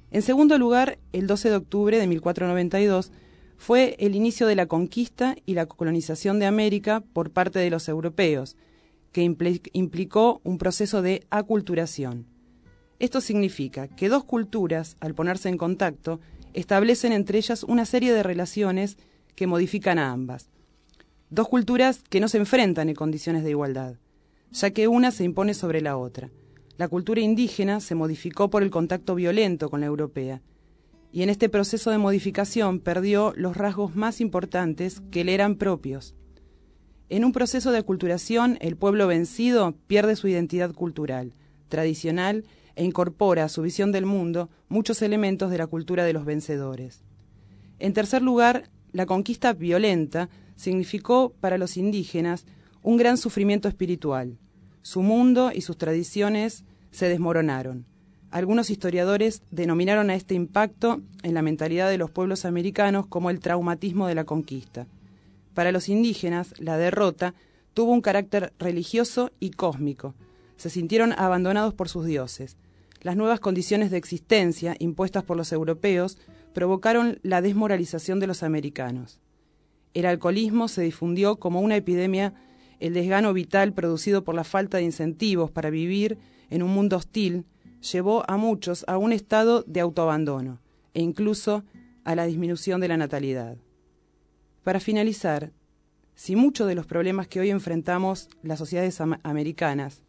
En segundo lugar, el 12 de octubre de 1492 fue el inicio de la conquista y la colonización de América por parte de los europeos, que implicó un proceso de aculturación. Esto significa que dos culturas, al ponerse en contacto, establecen entre ellas una serie de relaciones que modifican a ambas. Dos culturas que no se enfrentan en condiciones de igualdad, ya que una se impone sobre la otra. La cultura indígena se modificó por el contacto violento con la europea, y en este proceso de modificación perdió los rasgos más importantes que le eran propios. En un proceso de aculturación, el pueblo vencido pierde su identidad cultural, tradicional, e incorpora a su visión del mundo muchos elementos de la cultura de los vencedores. En tercer lugar, la conquista violenta significó para los indígenas un gran sufrimiento espiritual. Su mundo y sus tradiciones se desmoronaron. Algunos historiadores denominaron a este impacto en la mentalidad de los pueblos americanos como el traumatismo de la conquista. Para los indígenas, la derrota tuvo un carácter religioso y cósmico. Se sintieron abandonados por sus dioses. Las nuevas condiciones de existencia impuestas por los europeos provocaron la desmoralización de los americanos. El alcoholismo se difundió como una epidemia, el desgano vital producido por la falta de incentivos para vivir en un mundo hostil llevó a muchos a un estado de autoabandono e incluso a la disminución de la natalidad. Para finalizar, si muchos de los problemas que hoy enfrentamos las sociedades americanas,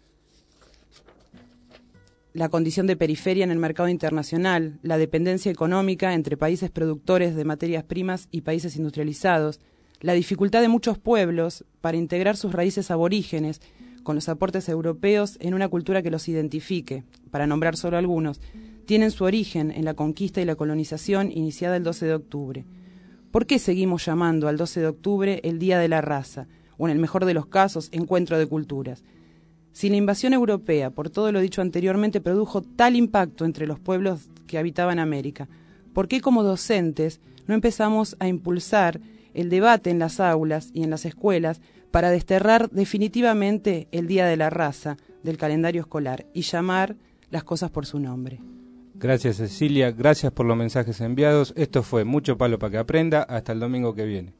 la condición de periferia en el mercado internacional, la dependencia económica entre países productores de materias primas y países industrializados, la dificultad de muchos pueblos para integrar sus raíces aborígenes con los aportes europeos en una cultura que los identifique, para nombrar solo algunos, tienen su origen en la conquista y la colonización iniciada el 12 de octubre. ¿Por qué seguimos llamando al 12 de octubre el Día de la Raza, o en el mejor de los casos, Encuentro de Culturas? Si la invasión europea, por todo lo dicho anteriormente, produjo tal impacto entre los pueblos que habitaban América, ¿por qué como docentes no empezamos a impulsar el debate en las aulas y en las escuelas para desterrar definitivamente el Día de la Raza del calendario escolar y llamar las cosas por su nombre? Gracias, Cecilia, gracias por los mensajes enviados. Esto fue Mucho Palo para que aprenda. Hasta el domingo que viene.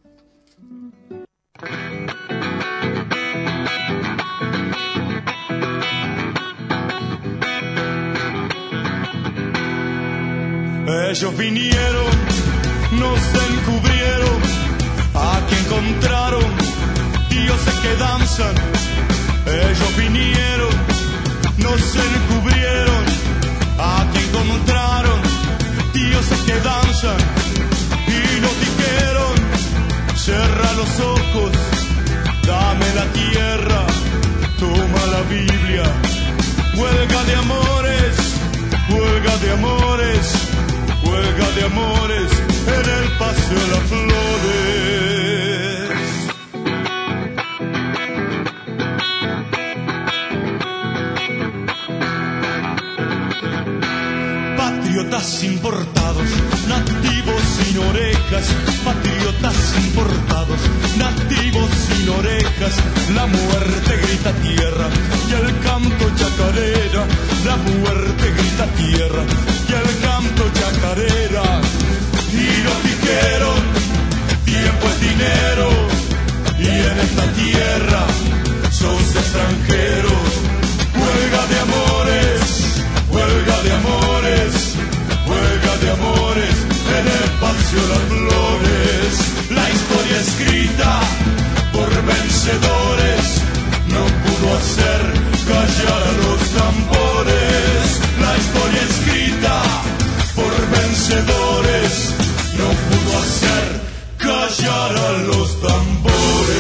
Ellos vinieron, nos encubrieron, aquí encontraron dioses que danzan. Ellos vinieron, nos encubrieron, aquí encontraron dioses que danzan. Y nos dijeron, cierra los ojos, dame la tierra, toma la Biblia. Huelga de amores, huelga de amores, huelga de amores en el Paseo de las Flores. Patriotas importados, nativos sin orejas, patriotas importados, nativos sin orejas, la muerte grita tierra y el canto chacarera, la muerte grita tierra y el canto chacarera. Y nos dijeron, tiempo es dinero, y en esta tierra sos extranjeros. Huelga de amores, huelga de amores, huelga de amores en el Paseo de las Flores. La historia escrita por vencedores no pudo hacer callar a los tambores. La historia escrita por vencedores no pudo hacer callar a los tambores.